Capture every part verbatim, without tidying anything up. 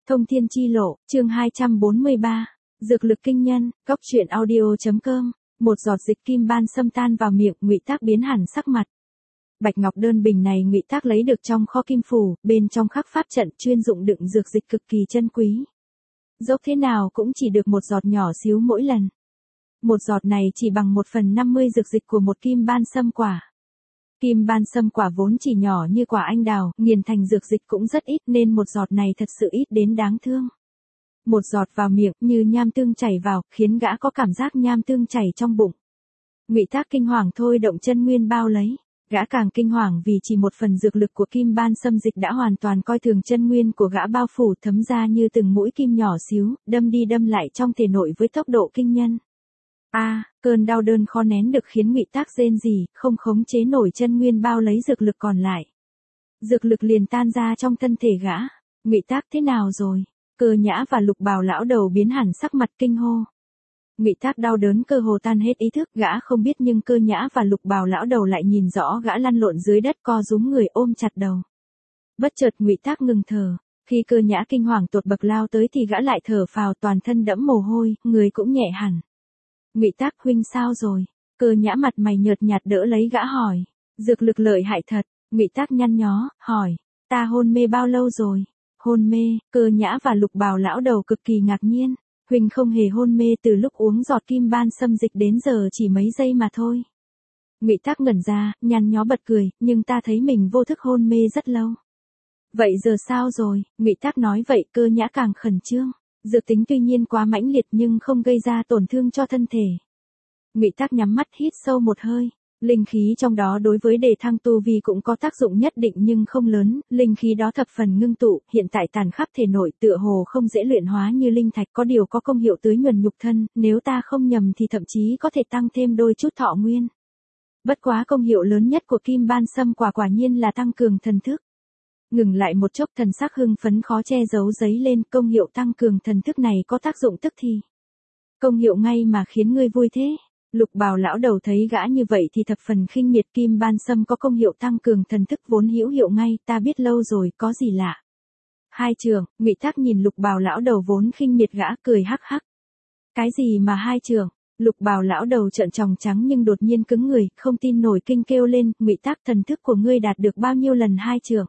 Thông thiên chi lộ, chương hai trăm bốn mươi ba. Dược lực kinh nhân, góc truyện audio.com. Một giọt dịch kim ban xâm tan vào miệng, Ngụy Tác biến hẳn sắc mặt. Bạch ngọc đơn bình này Ngụy Tác lấy được trong kho kim phủ, bên trong khắc pháp trận chuyên dụng đựng dược dịch cực kỳ chân quý. Dốc thế nào cũng chỉ được một giọt nhỏ xíu mỗi lần. Một giọt này chỉ bằng một phần năm mươi dược dịch của một kim ban xâm quả. Kim ban xâm quả vốn chỉ nhỏ như quả anh đào, nghiền thành dược dịch cũng rất ít nên một giọt này thật sự ít đến đáng thương. Một giọt vào miệng như nham tương chảy vào, khiến gã có cảm giác nham tương chảy trong bụng. Ngụy Tác kinh hoàng thôi động chân nguyên bao lấy. Gã càng kinh hoàng vì chỉ một phần dược lực của kim ban xâm dịch đã hoàn toàn coi thường chân nguyên của gã bao phủ thấm ra như từng mũi kim nhỏ xíu, đâm đi đâm lại trong thể nội với tốc độ kinh nhân. A, à, cơn đau đớn khó nén được khiến Ngụy Tác rên rỉ, không khống chế nổi chân nguyên bao lấy dược lực còn lại. Dược lực liền tan ra trong thân thể gã. Ngụy Tác thế nào rồi? Cơ Nhã và Lục Bào lão đầu biến hẳn sắc mặt kinh hô. Ngụy Tác đau đớn cơ hồ tan hết ý thức, gã không biết nhưng Cơ Nhã và Lục Bào lão đầu lại nhìn rõ gã lăn lộn dưới đất co rúm người ôm chặt đầu. Bất chợt Ngụy Tác ngừng thở, khi Cơ Nhã kinh hoàng tột bậc lao tới thì gã lại thở phào toàn thân đẫm mồ hôi, người cũng nhẹ hẳn. Ngụy Tác huynh sao rồi? Cơ Nhã mặt mày nhợt nhạt đỡ lấy gã hỏi. Dược lực lợi hại thật. Ngụy Tác nhăn nhó, hỏi. Ta hôn mê bao lâu rồi? Hôn mê? Cơ Nhã và Lục Bào lão đầu cực kỳ ngạc nhiên. Huynh không hề hôn mê từ lúc uống giọt kim ban xâm dịch đến giờ chỉ mấy giây mà thôi. Ngụy Tác ngẩn ra, nhăn nhó bật cười, nhưng ta thấy mình vô thức hôn mê rất lâu. Vậy giờ sao rồi? Ngụy Tác nói vậy Cơ Nhã càng khẩn trương. Dược tính tuy nhiên quá mãnh liệt nhưng không gây ra tổn thương cho thân thể. Ngụy Tác nhắm mắt hít sâu một hơi. Linh khí trong đó đối với đề thăng tu vi cũng có tác dụng nhất định nhưng không lớn, linh khí đó thập phần ngưng tụ, hiện tại tàn khắp thể nội tựa hồ không dễ luyện hóa như linh thạch, có điều có công hiệu tưới nhuần nhục thân, nếu ta không nhầm thì thậm chí có thể tăng thêm đôi chút thọ nguyên. Bất quá công hiệu lớn nhất của kim ban xâm quả quả nhiên là tăng cường thần thức. Ngừng lại một chốc, thần sắc hưng phấn khó che giấu giấy lên, công hiệu tăng cường thần thức này có tác dụng tức thì. Công hiệu ngay mà khiến ngươi vui thế. Lục Bào lão đầu thấy gã như vậy thì thập phần khinh miệt, kim ban xâm có công hiệu tăng cường thần thức vốn hữu hiệu ngay, ta biết lâu rồi, có gì lạ. Hai trường, Ngụy Tác nhìn Lục Bào lão đầu vốn khinh miệt gã cười hắc hắc. Cái gì mà hai trường? Lục Bào lão đầu trợn tròng trắng nhưng đột nhiên cứng người, không tin nổi kinh kêu lên, Ngụy Tác thần thức của ngươi đạt được bao nhiêu lần hai trường?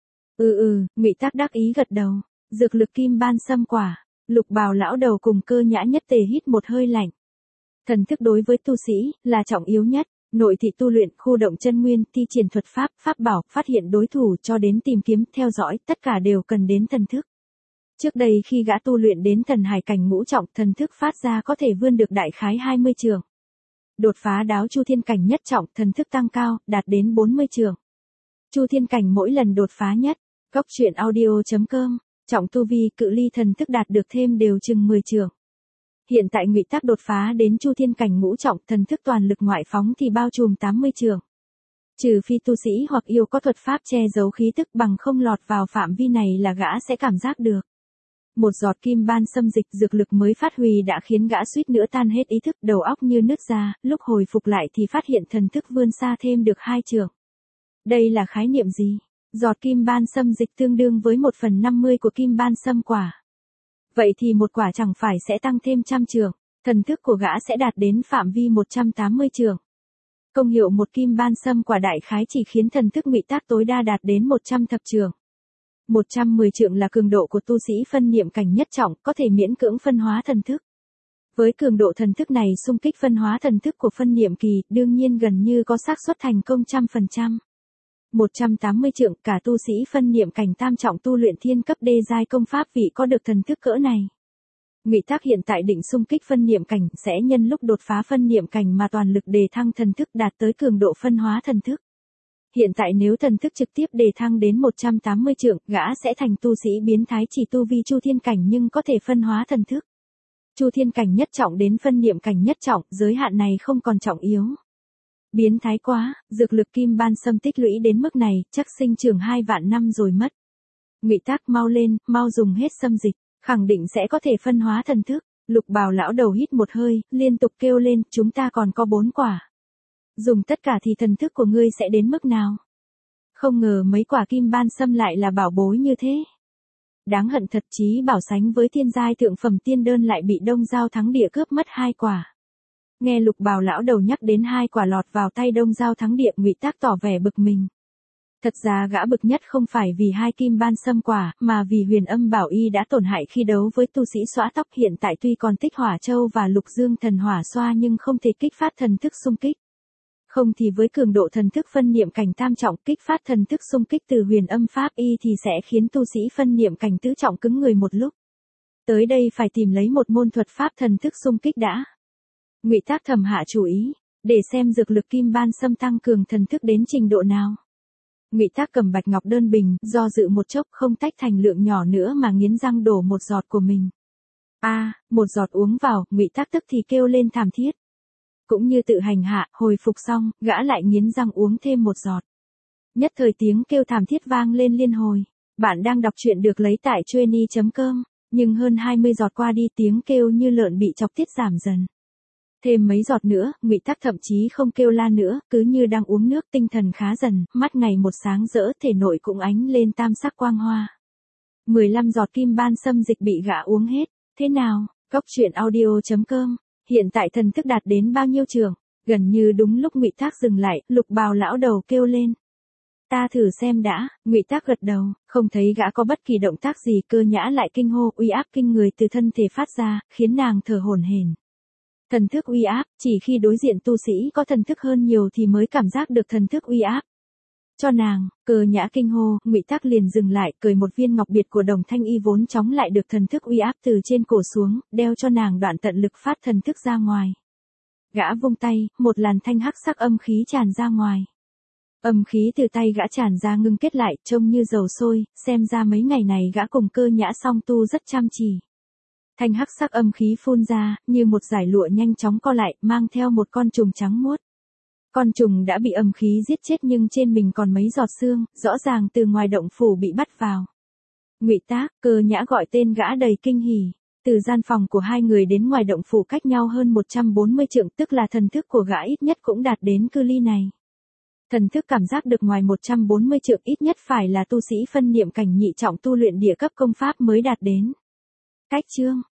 Ừ ừ, Ngụy Tác đắc ý gật đầu. Dược lực kim ban xâm quả. Lục Bào lão đầu cùng Cơ Nhã nhất tề hít một hơi lạnh. Thần thức đối với tu sĩ là trọng yếu nhất, nội thị tu luyện, khu động chân nguyên, thi triển thuật pháp, pháp bảo, phát hiện đối thủ cho đến tìm kiếm, theo dõi, tất cả đều cần đến thần thức. Trước đây khi gã tu luyện đến thần hải cảnh ngũ trọng, thần thức phát ra có thể vươn được đại khái hai mươi trường. Đột phá đáo chu thiên cảnh nhất trọng, thần thức tăng cao, đạt đến bốn mươi trường. Chu thiên cảnh mỗi lần đột phá nhất. Góc truyện audio.com. Trọng tu vi, cự ly thần thức đạt được thêm đều chừng mười trường. Hiện tại Ngụy Tác đột phá đến chu thiên cảnh ngũ trọng, thần thức toàn lực ngoại phóng thì bao trùm tám mươi trường. Trừ phi tu sĩ hoặc yêu có thuật pháp che giấu khí tức, bằng không lọt vào phạm vi này là gã sẽ cảm giác được. Một giọt kim ban xâm dịch dược lực mới phát huy đã khiến gã suýt nữa tan hết ý thức, đầu óc như nứt ra, lúc hồi phục lại thì phát hiện thần thức vươn xa thêm được hai trường. Đây là khái niệm gì? Giọt kim ban xâm dịch tương đương với một phần năm mươi của kim ban xâm quả. Vậy thì một quả chẳng phải sẽ tăng thêm trăm trường, thần thức của gã sẽ đạt đến phạm vi một trăm tám mươi trường. Công hiệu một kim ban xâm quả đại khái chỉ khiến thần thức Ngụy Tác tối đa đạt đến một trăm thập trường. một trăm mười trượng là cường độ của tu sĩ phân niệm cảnh nhất trọng, có thể miễn cưỡng phân hóa thần thức. Với cường độ thần thức này xung kích phân hóa thần thức của phân niệm kỳ, đương nhiên gần như có xác suất thành công trăm phần trăm. một trăm tám mươi trượng, cả tu sĩ phân niệm cảnh tam trọng tu luyện thiên cấp đê giai công pháp vị có được thần thức cỡ này. Ngụy Tác hiện tại định xung kích phân niệm cảnh, sẽ nhân lúc đột phá phân niệm cảnh mà toàn lực đề thăng thần thức đạt tới cường độ phân hóa thần thức. Hiện tại nếu thần thức trực tiếp đề thăng đến một trăm tám mươi trượng, gã sẽ thành tu sĩ biến thái chỉ tu vi chu thiên cảnh nhưng có thể phân hóa thần thức. Chu thiên cảnh nhất trọng đến phân niệm cảnh nhất trọng, giới hạn này không còn trọng yếu. Biến thái quá, dược lực kim ban xâm tích lũy đến mức này, chắc sinh trưởng hai vạn năm rồi mất. Ngụy Tác mau lên, mau dùng hết xâm dịch, khẳng định sẽ có thể phân hóa thần thức. Lục Bào lão đầu hít một hơi, liên tục kêu lên, chúng ta còn có bốn quả. Dùng tất cả thì thần thức của ngươi sẽ đến mức nào? Không ngờ mấy quả kim ban xâm lại là bảo bối như thế. Đáng hận thật, chí bảo sánh với thiên giai thượng phẩm tiên đơn lại bị Đông Giao Thắng Địa cướp mất hai quả. Nghe Lục Bào lão đầu nhắc đến hai quả lọt vào tay Đông Giao Thắng Địa, Ngụy Tác tỏ vẻ bực mình. Thật ra gã bực nhất không phải vì hai kim ban sâm quả, mà vì Huyền Âm Bảo Y đã tổn hại khi đấu với tu sĩ xõa tóc, hiện tại tuy còn tích Hỏa Châu và Lục Dương Thần Hỏa Xoa nhưng không thể kích phát thần thức xung kích. Không thì với cường độ thần thức phân niệm cảnh tam trọng, kích phát thần thức xung kích từ Huyền Âm Pháp Y thì sẽ khiến tu sĩ phân niệm cảnh tứ trọng cứng người một lúc. Tới đây phải tìm lấy một môn thuật pháp thần thức xung kích đã. Ngụy Tác thầm hạ chủ ý, để xem dược lực kim ban sâm tăng cường thần thức đến trình độ nào. Ngụy Tác cầm bạch ngọc đơn bình, do dự một chốc không tách thành lượng nhỏ nữa mà nghiến răng đổ một giọt của mình. A, à, một giọt uống vào, Ngụy Tác tức thì kêu lên thảm thiết. Cũng như tự hành hạ, hồi phục xong, gã lại nghiến răng uống thêm một giọt. Nhất thời tiếng kêu thảm thiết vang lên liên hồi. Bạn đang đọc truyện được lấy tại chueny chấm com, nhưng hơn hai mươi giọt qua đi tiếng kêu như lợn bị chọc tiết giảm dần. Thêm mấy giọt nữa, Ngụy Tác thậm chí không kêu la nữa, cứ như đang uống nước, tinh thần khá dần, mắt ngày một sáng rỡ, thể nội cũng ánh lên tam sắc quang hoa. mười lăm giọt kim ban sâm dịch bị gã uống hết. Thế nào, Cốc truyện audio chấm com, hiện tại thần thức đạt đến bao nhiêu trường? Gần như đúng lúc Ngụy Tác dừng lại, Lục Bào lão đầu kêu lên. Ta thử xem đã. Ngụy Tác gật đầu, không thấy gã có bất kỳ động tác gì, Cơ Nhã lại kinh hô, uy áp kinh người từ thân thể phát ra, khiến nàng thở hổn hển. Thần thức uy áp, chỉ khi đối diện tu sĩ có thần thức hơn nhiều thì mới cảm giác được thần thức uy áp. Cho nàng, Cơ Nhã kinh hô, Ngụy Tác liền dừng lại, cởi một viên ngọc biệt của Đồng Thanh Y vốn chống lại được thần thức uy áp từ trên cổ xuống, đeo cho nàng đoạn tận lực phát thần thức ra ngoài. Gã vung tay, một làn thanh hắc sắc âm khí tràn ra ngoài. Âm khí từ tay gã tràn ra ngưng kết lại, trông như dầu sôi, xem ra mấy ngày này gã cùng Cơ Nhã song tu rất chăm chỉ. Thanh hắc sắc âm khí phun ra, như một dải lụa nhanh chóng co lại, mang theo một con trùng trắng muốt. Con trùng đã bị âm khí giết chết nhưng trên mình còn mấy giọt xương, rõ ràng từ ngoài động phủ bị bắt vào. Ngụy Tác, Cơ Nhã gọi tên gã đầy kinh hỉ. Từ gian phòng của hai người đến ngoài động phủ cách nhau hơn một trăm bốn mươi trượng, tức là thần thức của gã ít nhất cũng đạt đến cự ly này. Thần thức cảm giác được ngoài một trăm bốn mươi trượng ít nhất phải là tu sĩ phân niệm cảnh nhị trọng tu luyện địa cấp công pháp mới đạt đến. Cách chương